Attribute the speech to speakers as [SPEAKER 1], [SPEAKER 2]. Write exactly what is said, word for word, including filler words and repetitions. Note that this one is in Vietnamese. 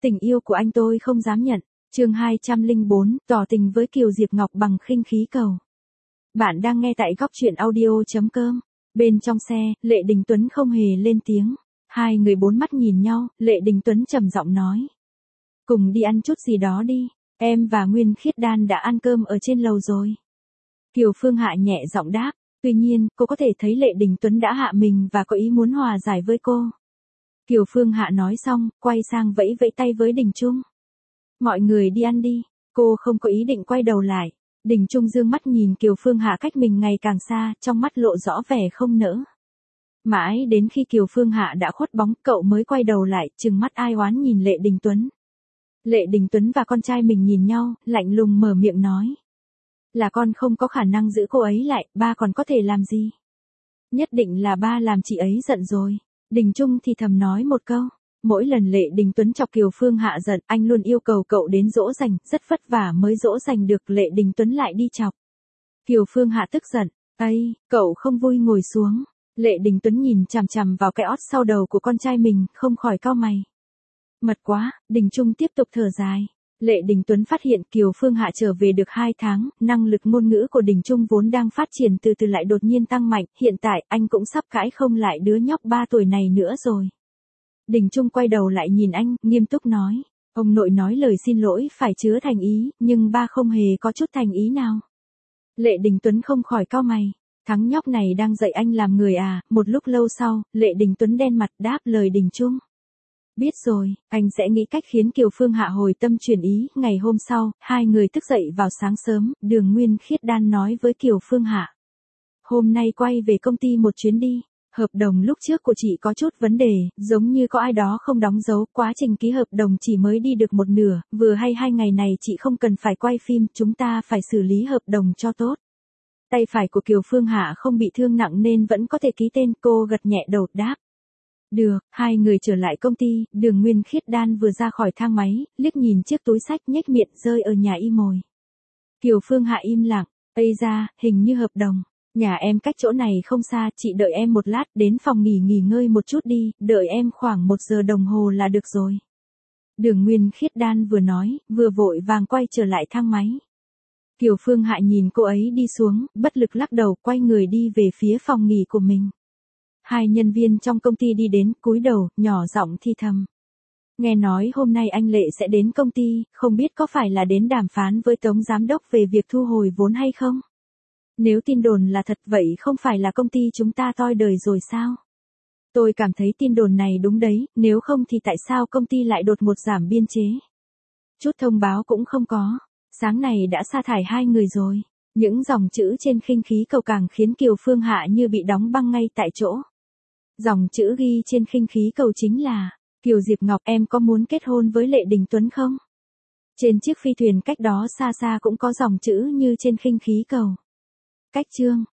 [SPEAKER 1] Tình yêu của anh tôi không dám nhận. Chương hai trăm lẻ bốn, tỏ tình với Kiều Diệp Ngọc bằng khinh khí cầu. Bạn đang nghe tại góc truyện audio chấm com. Bên trong xe, Lệ Đình Tuấn không hề lên tiếng. Hai người bốn mắt nhìn nhau, Lệ Đình Tuấn trầm giọng nói. Cùng đi ăn chút gì đó đi, em và Nguyên Khiết Đan đã ăn cơm ở trên lầu rồi. Kiều Phương Hạ nhẹ giọng đáp, tuy nhiên, cô có thể thấy Lệ Đình Tuấn đã hạ mình và có ý muốn hòa giải với cô. Kiều Phương Hạ nói xong, quay sang vẫy vẫy tay với Đình Trung. Mọi người đi ăn đi, cô không có ý định quay đầu lại. Đình Trung dương mắt nhìn Kiều Phương Hạ cách mình ngày càng xa, trong mắt lộ rõ vẻ không nỡ. Mãi đến khi Kiều Phương Hạ đã khuất bóng, cậu mới quay đầu lại, trừng mắt ai oán nhìn Lệ Đình Tuấn. Lệ Đình Tuấn và con trai mình nhìn nhau, lạnh lùng mở miệng nói. Là con không có khả năng giữ cô ấy lại, ba còn có thể làm gì? Nhất định là ba làm chị ấy giận rồi. Đình Trung thì thầm nói một câu. Mỗi lần Lệ Đình Tuấn chọc Kiều Phương Hạ giận, anh luôn yêu cầu cậu đến dỗ dành, rất vất vả mới dỗ dành được. Lệ Đình Tuấn lại đi chọc. Kiều Phương Hạ tức giận, "Ây, cậu không vui ngồi xuống." Lệ Đình Tuấn nhìn chằm chằm vào cái ót sau đầu của con trai mình, không khỏi cau mày. Mật quá, Đình Trung tiếp tục thở dài. Lệ Đình Tuấn phát hiện Kiều Phương Hạ trở về được hai tháng, năng lực ngôn ngữ của Đình Trung vốn đang phát triển từ từ lại đột nhiên tăng mạnh, hiện tại anh cũng sắp cãi không lại đứa nhóc ba tuổi này nữa rồi. Đình Trung quay đầu lại nhìn anh, nghiêm túc nói, ông nội nói lời xin lỗi phải chứa thành ý, nhưng ba không hề có chút thành ý nào. Lệ Đình Tuấn không khỏi cau mày, thằng nhóc này đang dạy anh làm người à? Một lúc lâu sau, Lệ Đình Tuấn đen mặt đáp lời Đình Trung. Biết rồi, anh sẽ nghĩ cách khiến Kiều Phương Hạ hồi tâm chuyển ý. Ngày hôm sau, hai người thức dậy vào sáng sớm, Đường Nguyên Khiết Đan nói với Kiều Phương Hạ. Hôm nay quay về công ty một chuyến đi. Hợp đồng lúc trước của chị có chút vấn đề, giống như có ai đó không đóng dấu, quá trình ký hợp đồng chỉ mới đi được một nửa, vừa hay hai ngày này chị không cần phải quay phim, chúng ta phải xử lý hợp đồng cho tốt. Tay phải của Kiều Phương Hạ không bị thương nặng nên vẫn có thể ký tên, cô gật nhẹ đầu đáp. Được, hai người trở lại công ty, Đường Nguyên Khiết Đan vừa ra khỏi thang máy, liếc nhìn chiếc túi xách nhếch miệng rơi ở nhà y mồi. Kiều Phương Hạ im lặng, ây ra, hình như hợp đồng. Nhà em cách chỗ này không xa, chị đợi em một lát, đến phòng nghỉ nghỉ ngơi một chút đi, đợi em khoảng một giờ đồng hồ là được rồi. Đường Nguyên Khiết Đan vừa nói, vừa vội vàng quay trở lại thang máy. Kiều Phương Hạ nhìn cô ấy đi xuống, bất lực lắc đầu, quay người đi về phía phòng nghỉ của mình. Hai nhân viên trong công ty đi đến, cúi đầu, nhỏ giọng thi thầm. Nghe nói hôm nay anh Lệ sẽ đến công ty, không biết có phải là đến đàm phán với Tống Giám đốc về việc thu hồi vốn hay không? Nếu tin đồn là thật vậy không phải là công ty chúng ta toi đời rồi sao? Tôi cảm thấy tin đồn này đúng đấy, nếu không thì tại sao công ty lại đột ngột giảm biên chế? Chút thông báo cũng không có, sáng này đã sa thải hai người rồi. Những dòng chữ trên khinh khí cầu càng khiến Kiều Phương Hạ như bị đóng băng ngay tại chỗ. Dòng chữ ghi trên khinh khí cầu chính là, Kiều Diệp Ngọc em có muốn kết hôn với Lệ Đình Tuấn không? Trên chiếc phi thuyền cách đó xa xa cũng có dòng chữ như trên khinh khí cầu. Cách chương